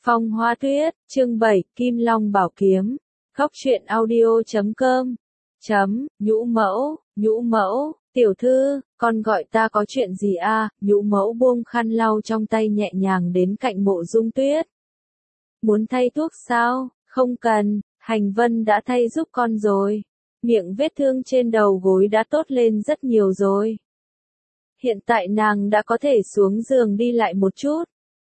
Phong Hoa Tuyết, chương 7, Kim Long Bảo Kiếm. Góc truyện audio.com. Nhũ mẫu, tiểu thư, con gọi ta có chuyện gì a? Nhũ mẫu buông khăn lau trong tay nhẹ nhàng đến cạnh Mộ Dung Tuyết. Muốn thay thuốc sao? Không cần, Hành Vân đã thay giúp con rồi. Miệng vết thương trên đầu gối đã tốt lên rất nhiều rồi. Hiện tại nàng đã có thể xuống giường đi lại một chút.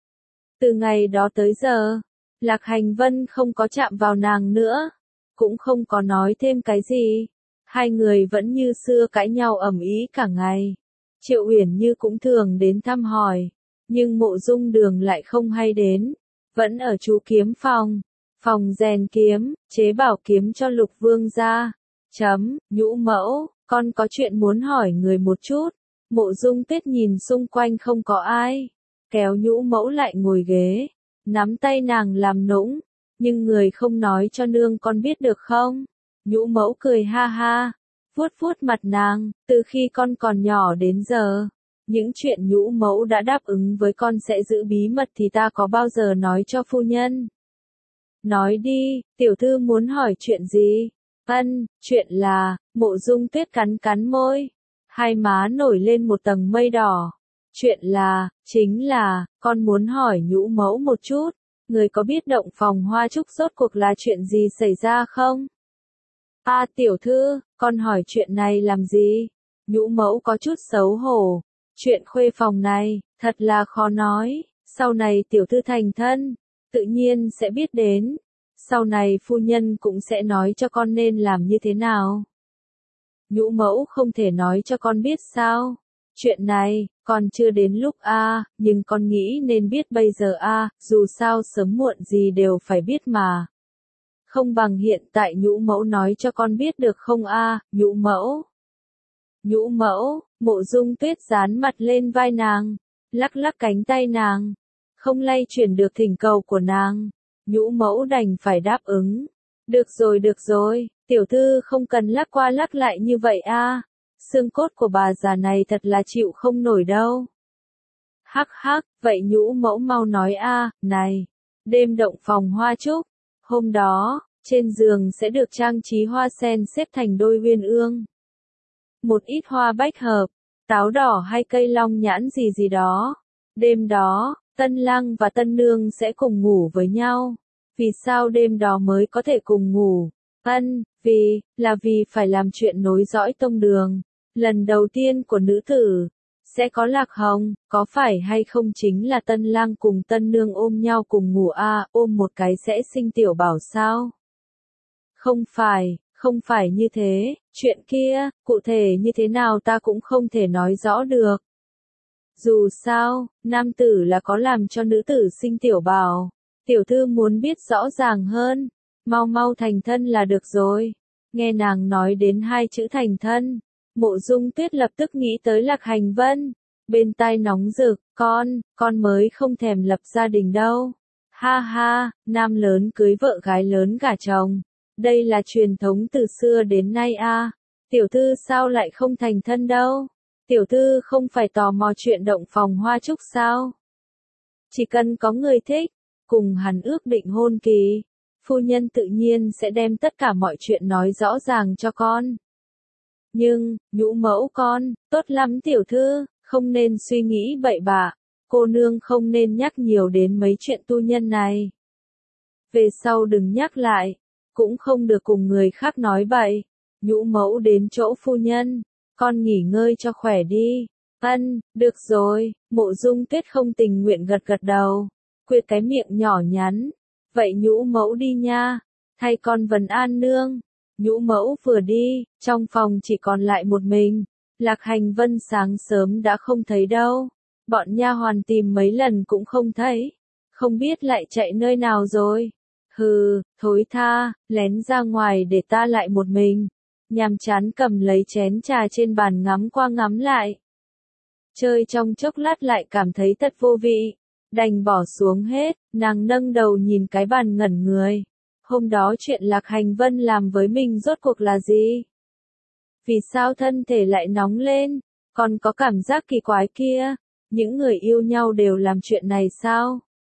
Từ ngày đó tới giờ, Lạc Hành Vân không có chạm vào nàng nữa, cũng không có nói thêm cái gì. Hai người vẫn như xưa cãi nhau ầm ĩ cả ngày. Triệu Uyển Như cũng thường đến thăm hỏi, nhưng Mộ Dung Đường lại không hay đến, vẫn ở chú kiếm phòng rèn kiếm, chế bảo kiếm cho Lục Vương gia. Nhũ mẫu, con có chuyện muốn hỏi người một chút. Mộ Dung Tuyết nhìn xung quanh không có ai, kéo nhũ mẫu lại ngồi ghế, nắm tay nàng làm nũng, nhưng người không nói cho nương con biết được không? Nhũ mẫu cười ha ha, vuốt vuốt mặt nàng, từ khi con còn nhỏ đến giờ, những chuyện nhũ mẫu đã đáp ứng với con sẽ giữ bí mật thì ta có bao giờ nói cho phu nhân. Nói đi, tiểu thư muốn hỏi chuyện gì? Chuyện là, Mộ Dung Tuyết cắn cắn môi, hai má nổi lên một tầng mây đỏ. Chuyện là, chính là, con muốn hỏi nhũ mẫu một chút, người có biết động phòng Hoa Trúc rốt cuộc là chuyện gì xảy ra không? Tiểu thư, con hỏi chuyện này làm gì? Nhũ mẫu có chút xấu hổ. Chuyện khuê phòng này, thật là khó nói, sau này tiểu thư thành thân, tự nhiên sẽ biết đến. Sau này phu nhân cũng sẽ nói cho con nên làm như thế nào. Nhũ mẫu không thể nói cho con biết sao? Chuyện này, còn chưa đến lúc nhưng con nghĩ nên biết bây giờ dù sao sớm muộn gì đều phải biết mà. Không bằng hiện tại nhũ mẫu nói cho con biết được không nhũ mẫu. Nhũ mẫu, Mộ Dung Tuyết dán mặt lên vai nàng, lắc lắc cánh tay nàng, không lay chuyển được thỉnh cầu của nàng. Nhũ mẫu đành phải đáp ứng. Được rồi, tiểu thư không cần lắc qua lắc lại như vậy xương cốt của bà già này thật là chịu không nổi đâu. Hắc, vậy nhũ mẫu mau nói này, đêm động phòng Hoa Trúc, hôm đó, trên giường sẽ được trang trí hoa sen xếp thành đôi uyên ương. Một ít hoa bách hợp, táo đỏ hay cây long nhãn gì đó. Đêm đó, tân lang và tân nương sẽ cùng ngủ với nhau. Vì sao đêm đó mới có thể cùng ngủ? Vì phải làm chuyện nối dõi tông đường. Lần đầu tiên của nữ tử, sẽ có Lạc Hồng, có phải hay không chính là tân lang cùng tân nương ôm nhau cùng ngủ ôm một cái sẽ sinh tiểu bảo sao? Không phải như thế, chuyện kia, cụ thể như thế nào ta cũng không thể nói rõ được. Dù sao, nam tử là có làm cho nữ tử sinh tiểu bảo, tiểu thư muốn biết rõ ràng hơn, mau thành thân là được rồi. Nghe nàng nói đến hai chữ thành thân, Mộ Dung Tuyết lập tức nghĩ tới Lạc Hành Vân, bên tai nóng rực, con mới không thèm lập gia đình đâu. Ha, nam lớn cưới vợ gái lớn gả chồng, đây là truyền thống từ xưa đến nay tiểu thư sao lại không thành thân đâu? Tiểu thư không phải tò mò chuyện động phòng Hoa Trúc sao? Chỉ cần có người thích, cùng hắn ước định hôn kỳ, phu nhân tự nhiên sẽ đem tất cả mọi chuyện nói rõ ràng cho con. Nhưng, nhũ mẫu tốt lắm tiểu thư, không nên suy nghĩ bậy bạ, cô nương không nên nhắc nhiều đến mấy chuyện tu nhân này. Về sau đừng nhắc lại, cũng không được cùng người khác nói bậy. Nhũ mẫu đến chỗ phu nhân, con nghỉ ngơi cho khỏe đi. Được rồi, Mộ Dung Tuyết không tình nguyện gật đầu, quyệt cái miệng nhỏ nhắn. Vậy nhũ mẫu đi nha, thay con vấn an nương. Nhũ mẫu vừa đi, trong phòng chỉ còn lại một mình. Lạc Hành Vân sáng sớm đã không thấy đâu, bọn nha hoàn tìm mấy lần cũng không thấy, không biết lại chạy nơi nào rồi. Thối tha, lén ra ngoài để ta lại một mình. Nhàm chán cầm lấy chén trà trên bàn ngắm qua ngắm lại. Chơi trong chốc lát lại cảm thấy thật vô vị, đành bỏ xuống hết, nàng nâng đầu nhìn cái bàn ngẩn người. Hôm đó chuyện Lạc Hành Vân làm với mình rốt cuộc là gì? Vì sao thân thể lại nóng lên? Còn có cảm giác kỳ quái kia, những người yêu nhau đều làm chuyện này sao?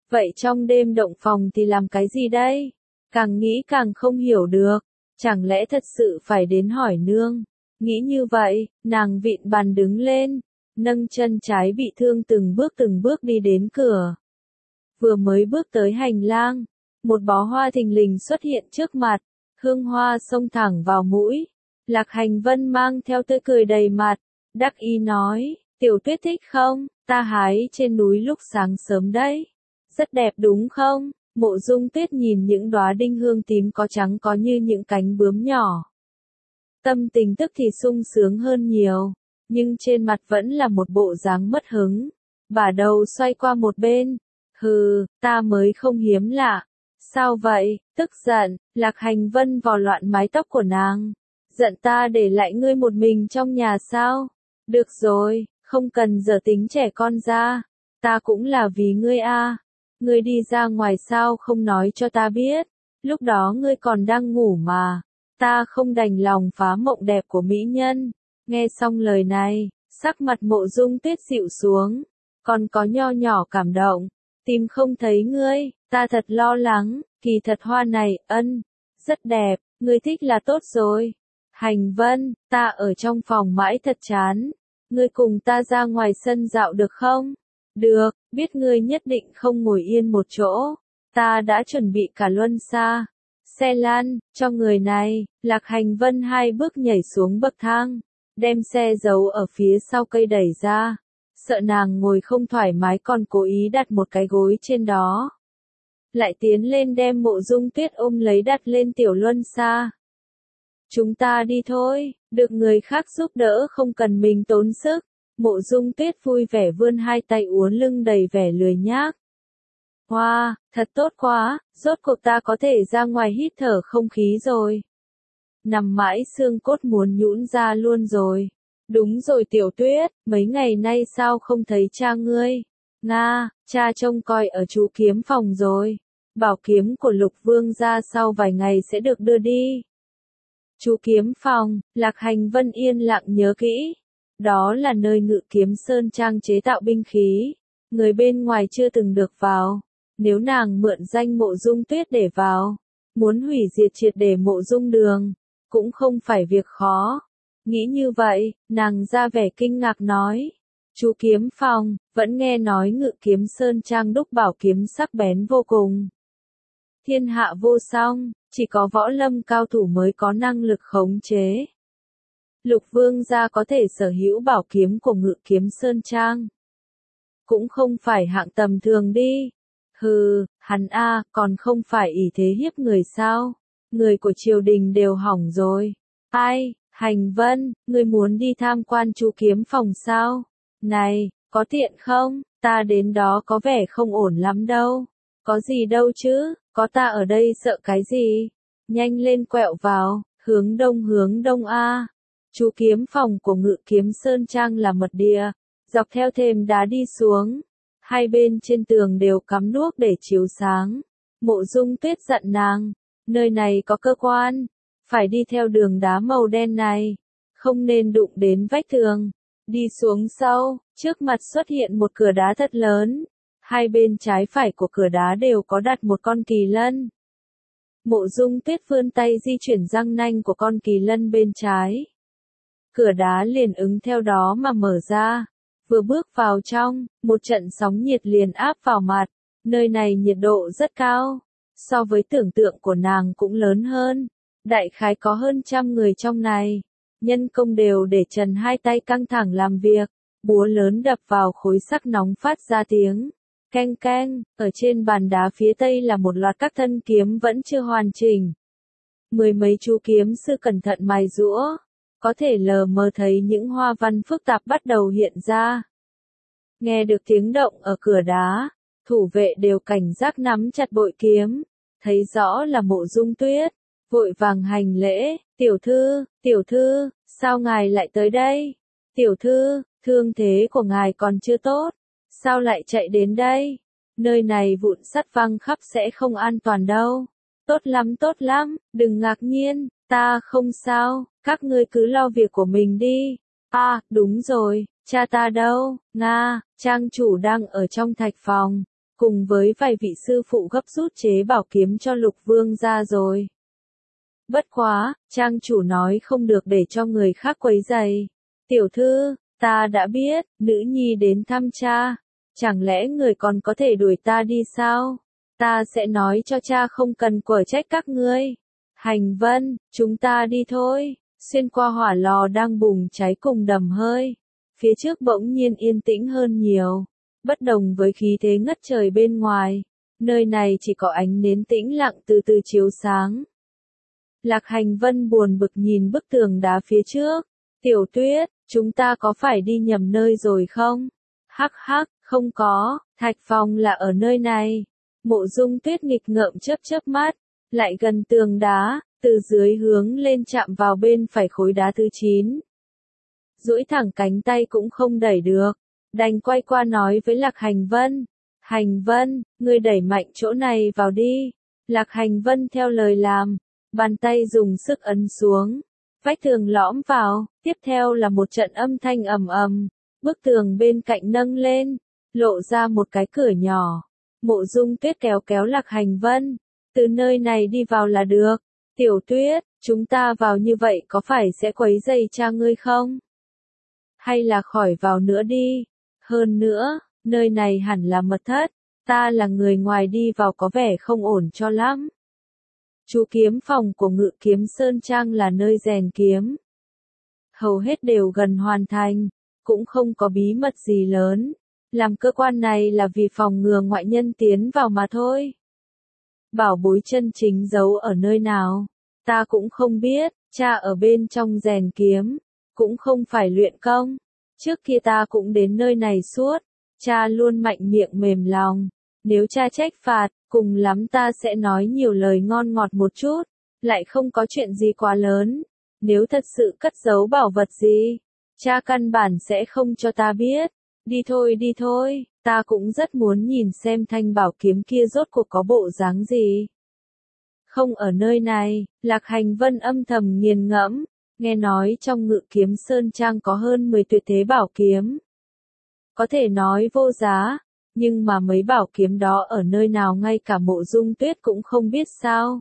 Vậy trong đêm động phòng thì làm cái gì đây? Càng nghĩ càng không hiểu được. Chẳng lẽ thật sự phải đến hỏi nương? Nghĩ như vậy, nàng vịn bàn đứng lên, nâng chân trái bị thương từng bước đi đến cửa. Vừa mới bước tới hành lang, một bó hoa thình lình xuất hiện trước mặt, hương hoa xông thẳng vào mũi. Lạc Hành Vân mang theo tươi cười đầy mặt, đắc ý nói, Tiểu Tuyết thích không? Ta hái trên núi lúc sáng sớm đấy. Rất đẹp đúng không? Mộ Dung Tuyết nhìn những đóa đinh hương tím có trắng có như những cánh bướm nhỏ. Tâm tình tức thì sung sướng hơn nhiều, nhưng trên mặt vẫn là một bộ dáng mất hứng. Bà đầu xoay qua một bên. Hừ, ta mới không hiếm lạ. Sao vậy? Tức giận, Lạc Hành Vân vò loạn mái tóc của nàng. Giận ta để lại ngươi một mình trong nhà sao? Được rồi, không cần giờ tính trẻ con ra. Ta cũng là vì ngươi a. Ngươi đi ra ngoài sao không nói cho ta biết. Lúc đó ngươi còn đang ngủ mà. Ta không đành lòng phá mộng đẹp của mỹ nhân. Nghe xong lời này, sắc mặt Mộ Dung Tuyết dịu xuống. Còn có nho nhỏ cảm động. Tìm không thấy ngươi, ta thật lo lắng. Kỳ thật hoa này, rất đẹp. Ngươi thích là tốt rồi. Hành Vân, ta ở trong phòng mãi thật chán. Ngươi cùng ta ra ngoài sân dạo được không? Được, biết ngươi nhất định không ngồi yên một chỗ. Ta đã chuẩn bị cả luân xa. Xe lăn, cho người này. Lạc Hành Vân 2 bước nhảy xuống bậc thang. Đem xe giấu ở phía sau cây đẩy ra. Sợ nàng ngồi không thoải mái còn cố ý đặt một cái gối trên đó. Lại tiến lên đem Mộ Dung Tuyết ôm lấy đặt lên tiểu luân xa. Chúng ta đi thôi, được người khác giúp đỡ không cần mình tốn sức. Mộ Dung Tuyết vui vẻ vươn 2 tay uốn lưng đầy vẻ lười nhác. Wow, thật tốt quá, rốt cuộc ta có thể ra ngoài hít thở không khí rồi. Nằm mãi xương cốt muốn nhũn ra luôn rồi. Đúng rồi Tiểu Tuyết, mấy ngày nay sao không thấy cha ngươi? Nga, cha trông coi ở chú kiếm phòng rồi. Bảo kiếm của Lục Vương gia sau vài ngày sẽ được đưa đi. Chú kiếm phòng, Lạc Hành Vân yên lặng nhớ kỹ. Đó là nơi Ngự Kiếm Sơn Trang chế tạo binh khí. Người bên ngoài chưa từng được vào. Nếu nàng mượn danh Mộ Dung Tuyết để vào, muốn hủy diệt triệt để Mộ Dung Đường, cũng không phải việc khó. Nghĩ như vậy, nàng ra vẻ kinh ngạc nói. Chú kiếm phòng, vẫn nghe nói Ngự Kiếm Sơn Trang đúc bảo kiếm sắc bén vô cùng. Thiên hạ vô song, chỉ có võ lâm cao thủ mới có năng lực khống chế. Lục Vương gia có thể sở hữu bảo kiếm của Ngự Kiếm Sơn Trang. Cũng không phải hạng tầm thường đi. Hừ, hắn còn không phải ỷ thế hiếp người sao? Người của triều đình đều hỏng rồi. Ai, Hành Vân, ngươi muốn đi tham quan chú kiếm phòng sao? Này, có tiện không? Ta đến đó có vẻ không ổn lắm đâu. Có gì đâu chứ, có ta ở đây sợ cái gì? Nhanh lên quẹo vào, hướng đông a. Chú kiếm phòng của Ngự Kiếm Sơn Trang là mật địa, dọc theo thềm đá đi xuống. 2 bên trên tường đều cắm đuốc để chiếu sáng. Mộ Dung Tuyết dặn nàng, nơi này có cơ quan, phải đi theo đường đá màu đen này, không nên đụng đến vách tường. Đi xuống sau, trước mặt xuất hiện một cửa đá thật lớn. 2 bên trái phải của cửa đá đều có đặt một con kỳ lân. Mộ Dung Tuyết vươn tay di chuyển răng nanh của con kỳ lân bên trái. Cửa đá liền ứng theo đó mà mở ra. Vừa bước vào trong, một trận sóng nhiệt liền áp vào mặt. Nơi này nhiệt độ rất cao. So với tưởng tượng của nàng cũng lớn hơn. Đại khái có hơn 100 người trong này. Nhân công đều để trần 2 tay căng thẳng làm việc. Búa lớn đập vào khối sắt nóng phát ra tiếng keng keng. Ở trên bàn đá phía tây là một loạt các thân kiếm vẫn chưa hoàn chỉnh. 10 mấy chú kiếm sư cẩn thận mài giũa. Có thể lờ mờ thấy những hoa văn phức tạp bắt đầu hiện ra. Nghe được tiếng động ở cửa đá, thủ vệ đều cảnh giác nắm chặt bội kiếm. Thấy rõ là Mộ Dung Tuyết, vội vàng hành lễ. Tiểu thư, sao ngài lại tới đây? Tiểu thư, thương thế của ngài còn chưa tốt, sao lại chạy đến đây? Nơi này vụn sắt văng khắp sẽ không an toàn đâu. Tốt lắm, đừng ngạc nhiên, ta không sao, các ngươi cứ lo việc của mình đi. Đúng rồi, cha ta đâu? Nga, trang chủ đang ở trong thạch phòng, cùng với vài vị sư phụ gấp rút chế bảo kiếm cho Lục Vương gia rồi. Bất quá, trang chủ nói không được để cho người khác quấy rầy. Tiểu thư, ta đã biết, nữ nhi đến thăm cha. Chẳng lẽ người còn có thể đuổi ta đi sao? Ta sẽ nói cho cha không cần quở trách các ngươi. Hành Vân, chúng ta đi thôi. Xuyên qua hỏa lò đang bùng cháy cùng đầm hơi. Phía trước bỗng nhiên yên tĩnh hơn nhiều. Bất đồng với khí thế ngất trời bên ngoài. Nơi này chỉ có ánh nến tĩnh lặng từ từ chiếu sáng. Lạc Hành Vân buồn bực nhìn bức tường đá phía trước. Tiểu Tuyết, chúng ta có phải đi nhầm nơi rồi không? Hắc hắc, không có, Thạch Phòng là ở nơi này. Mộ Dung Tuyết nghịch ngợm chớp mắt, lại gần tường đá, từ dưới hướng lên chạm vào bên phải khối đá thứ 9. Duỗi thẳng cánh tay cũng không đẩy được, đành quay qua nói với Lạc Hành Vân. Hành Vân, ngươi đẩy mạnh chỗ này vào đi. Lạc Hành Vân theo lời làm, bàn tay dùng sức ấn xuống. Vách tường lõm vào, tiếp theo là một trận âm thanh ầm ầm. Bức tường bên cạnh nâng lên, lộ ra một cái cửa nhỏ. Mộ Dung Tuyết kéo kéo Lạc Hành Vân. Từ nơi này đi vào là được. Tiểu Tuyết, chúng ta vào như vậy có phải sẽ quấy rầy cha ngươi không? Hay là khỏi vào nữa đi. Hơn nữa, nơi này hẳn là mật thất. Ta là người ngoài đi vào có vẻ không ổn cho lắm. Chú kiếm phòng của Ngự Kiếm Sơn Trang là nơi rèn kiếm. Hầu hết đều gần hoàn thành, cũng không có bí mật gì lớn. Làm cơ quan này là vì phòng ngừa ngoại nhân tiến vào mà thôi. Bảo bối chân chính giấu ở nơi nào? Ta cũng không biết, cha ở bên trong rèn kiếm, cũng không phải luyện công. Trước kia ta cũng đến nơi này suốt, cha luôn mạnh miệng mềm lòng. Nếu cha trách phạt, cùng lắm ta sẽ nói nhiều lời ngon ngọt một chút, lại không có chuyện gì quá lớn. Nếu thật sự cất giấu bảo vật gì, cha căn bản sẽ không cho ta biết. Đi thôi, ta cũng rất muốn nhìn xem thanh bảo kiếm kia rốt cuộc có bộ dáng gì. Không ở nơi này, Lạc Hành Vân âm thầm nghiền ngẫm, nghe nói trong Ngự Kiếm Sơn Trang có hơn 10 tuyệt thế bảo kiếm. Có thể nói vô giá, nhưng mà mấy bảo kiếm đó ở nơi nào ngay cả Mộ Dung Tuyết cũng không biết sao.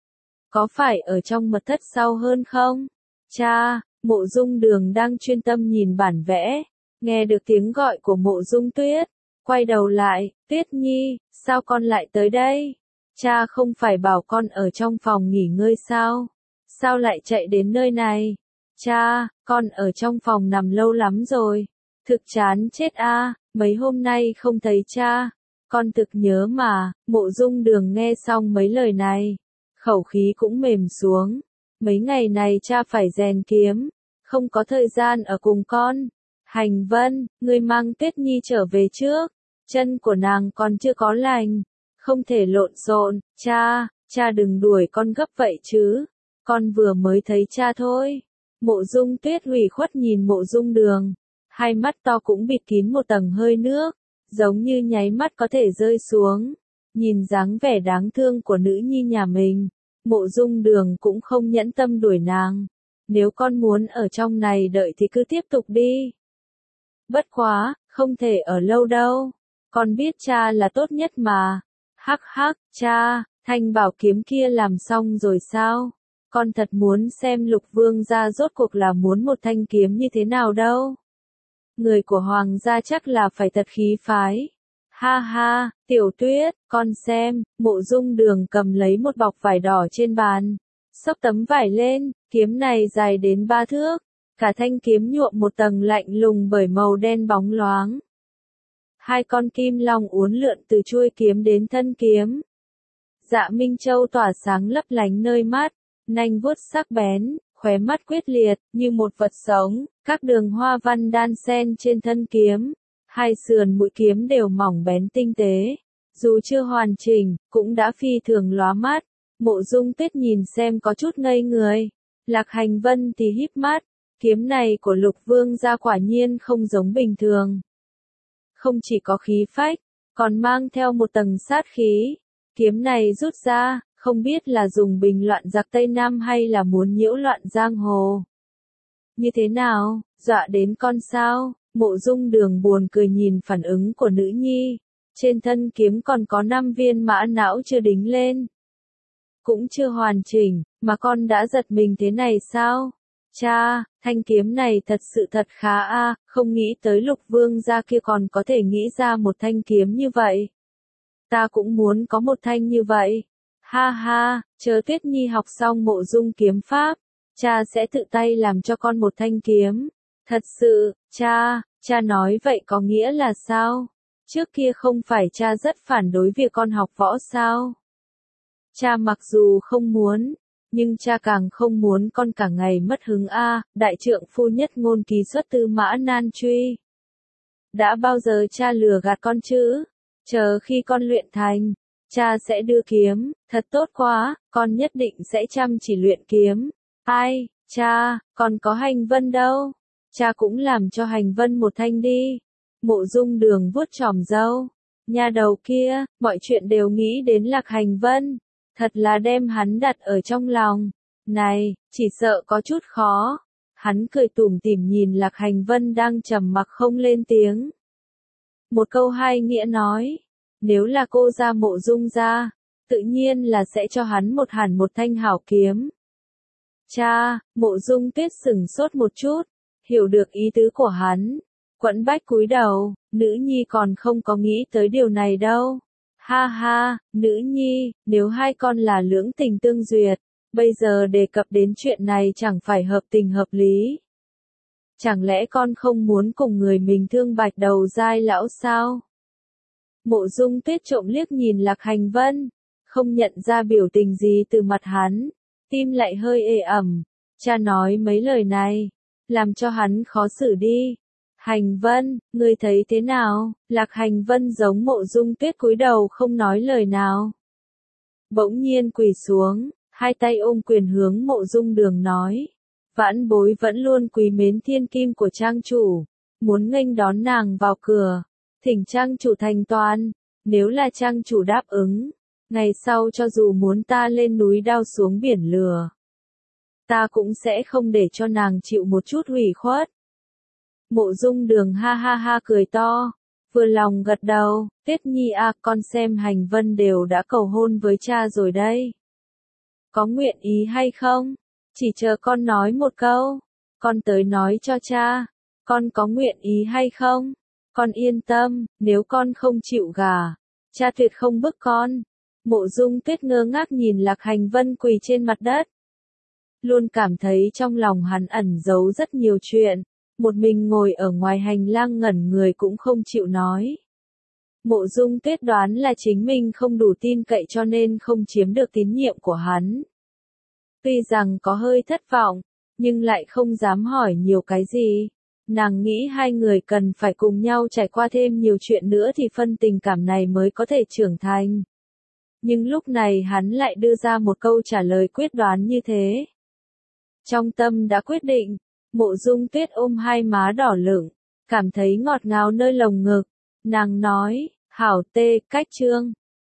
Có phải ở trong mật thất sau hơn không? Cha, Mộ Dung Đường đang chuyên tâm nhìn bản vẽ, nghe được tiếng gọi của Mộ Dung Tuyết, quay đầu lại, Tuyết Nhi, sao con lại tới đây? Cha không phải bảo con ở trong phòng nghỉ ngơi sao? Sao lại chạy đến nơi này? Cha, con ở trong phòng nằm lâu lắm rồi. Thực chán chết a, mấy hôm nay không thấy cha. Con thực nhớ mà. Mộ Dung Đường nghe xong mấy lời này, khẩu khí cũng mềm xuống. Mấy ngày này cha phải rèn kiếm, không có thời gian ở cùng con. Hành Vân, ngươi mang Tuyết Nhi trở về trước. Chân của nàng còn chưa có lành, không thể lộn xộn. Cha đừng đuổi con gấp vậy chứ. Con vừa mới thấy cha thôi. Mộ Dung Tuyết ủy khuất nhìn Mộ Dung Đường, hai mắt to cũng bịt kín một tầng hơi nước, giống như nháy mắt có thể rơi xuống. Nhìn dáng vẻ đáng thương của nữ nhi nhà mình, Mộ Dung Đường cũng không nhẫn tâm đuổi nàng. Nếu con muốn ở trong này đợi thì cứ tiếp tục đi. Bất quá, không thể ở lâu đâu. Con biết cha là tốt nhất mà. Hắc hắc, cha, thanh bảo kiếm kia làm xong rồi sao? Con thật muốn xem Lục Vương gia rốt cuộc là muốn một thanh kiếm như thế nào đâu. Người của Hoàng gia chắc là phải thật khí phái. Ha ha, Tiểu Tuyết, con xem. Mộ Dung Đường cầm lấy một bọc vải đỏ trên bàn, xốc tấm vải lên, kiếm này dài đến 3 thước. Cả thanh kiếm nhuộm một tầng lạnh lùng bởi màu đen bóng loáng. Hai con kim long uốn lượn từ chuôi kiếm đến thân kiếm. Dạ Minh Châu tỏa sáng lấp lánh nơi mắt, nanh vuốt sắc bén, khóe mắt quyết liệt, như một vật sống, các đường hoa văn đan xen trên thân kiếm. Hai sườn mũi kiếm đều mỏng bén tinh tế. Dù chưa hoàn chỉnh, cũng đã phi thường lóa mắt. Mộ Dung Tuyết nhìn xem có chút ngây người. Lạc Hành Vân thì híp mắt. Kiếm này của Lục Vương gia quả nhiên không giống bình thường. Không chỉ có khí phách, còn mang theo một tầng sát khí. Kiếm này rút ra, không biết là dùng bình loạn giặc Tây Nam hay là muốn nhiễu loạn giang hồ. Như thế nào, dọa đến con sao? Mộ Dung Đường buồn cười nhìn phản ứng của nữ nhi. Trên thân kiếm còn có 5 viên mã não chưa đính lên. Cũng chưa hoàn chỉnh, mà con đã giật mình thế này sao? Cha, thanh kiếm này thật sự thật khá a, không nghĩ tới Lục Vương gia kia còn có thể nghĩ ra một thanh kiếm như vậy. Ta cũng muốn có một thanh như vậy. Ha ha, chờ Tuyết Nhi học xong mộ dung kiếm pháp, cha sẽ tự tay làm cho con một thanh kiếm. Thật sự, cha nói vậy có nghĩa là sao? Trước kia không phải cha rất phản đối việc con học võ sao? Cha mặc dù không muốn, nhưng cha càng không muốn con cả ngày mất hứng a, đại trượng phu nhất ngôn ký xuất tư mã nan truy. Đã bao giờ cha lừa gạt con chứ? Chờ khi con luyện thành, cha sẽ đưa kiếm, thật tốt quá, con nhất định sẽ chăm chỉ luyện kiếm. Ai, cha, còn có Hành Vân đâu? Cha cũng làm cho Hành Vân một thanh đi. Mộ Dung Đường vuốt chòm râu. Nhà đầu kia, mọi chuyện đều nghĩ đến Lạc Hành Vân. Thật là đem hắn đặt ở trong lòng. Này, chỉ sợ có chút khó. Hắn cười tủm tỉm nhìn Lạc Hành Vân đang trầm mặc không lên tiếng. Một câu hai nghĩa nói. Nếu là cô ra Mộ Dung ra, tự nhiên là sẽ cho hắn một thanh hảo kiếm. Cha, Mộ Dung Tuyết sửng sốt một chút, hiểu được ý tứ của hắn. Quẫn bách cúi đầu, nữ nhi còn không có nghĩ tới điều này đâu. Ha ha, nữ nhi, nếu hai con là lưỡng tình tương duyệt, bây giờ đề cập đến chuyện này chẳng phải hợp tình hợp lý. Chẳng lẽ con không muốn cùng người mình thương bạch đầu dai lão sao? Mộ Dung Tuyết trộm liếc nhìn Lạc Hành Vân, không nhận ra biểu tình gì từ mặt hắn, tim lại hơi ê ẩm. Cha nói mấy lời này, làm cho hắn khó xử đi. Hành Vân, ngươi thấy thế nào? Lạc Hành Vân giống Mộ Dung Tuyết cúi đầu không nói lời nào. Bỗng nhiên quỳ xuống, hai tay ôm quyền hướng Mộ Dung Đường nói. Vãn bối vẫn luôn quý mến thiên kim của trang chủ, muốn nghênh đón nàng vào cửa, thỉnh trang chủ thành toàn, nếu là trang chủ đáp ứng, ngày sau cho dù muốn ta lên núi đao xuống biển lửa, ta cũng sẽ không để cho nàng chịu một chút ủy khuất. Mộ Dung Đường ha ha ha cười to, vừa lòng gật đầu, Tuyết Nhi à, con xem Hành Vân đều đã cầu hôn với cha rồi đây. Có nguyện ý hay không? Chỉ chờ con nói một câu, con tới nói cho cha, con có nguyện ý hay không? Con yên tâm, nếu con không chịu gả, cha tuyệt không bức con. Mộ Dung Tuyết ngơ ngác nhìn Lạc Hành Vân quỳ trên mặt đất. Luôn cảm thấy trong lòng hắn ẩn giấu rất nhiều chuyện, một mình ngồi ở ngoài hành lang ngẩn người cũng không chịu nói. Mộ Dung Tuyết đoán là chính mình không đủ tin cậy cho nên không chiếm được tín nhiệm của hắn. Tuy rằng có hơi thất vọng, nhưng lại không dám hỏi nhiều cái gì. Nàng nghĩ hai người cần phải cùng nhau trải qua thêm nhiều chuyện nữa thì phân tình cảm này mới có thể trưởng thành. Nhưng lúc này hắn lại đưa ra một câu trả lời quyết đoán như thế. Trong tâm đã quyết định, Mộ Dung Tuyết ôm hai má đỏ lửng, cảm thấy ngọt ngào nơi lồng ngực. Nàng nói, hảo tê, cách chương.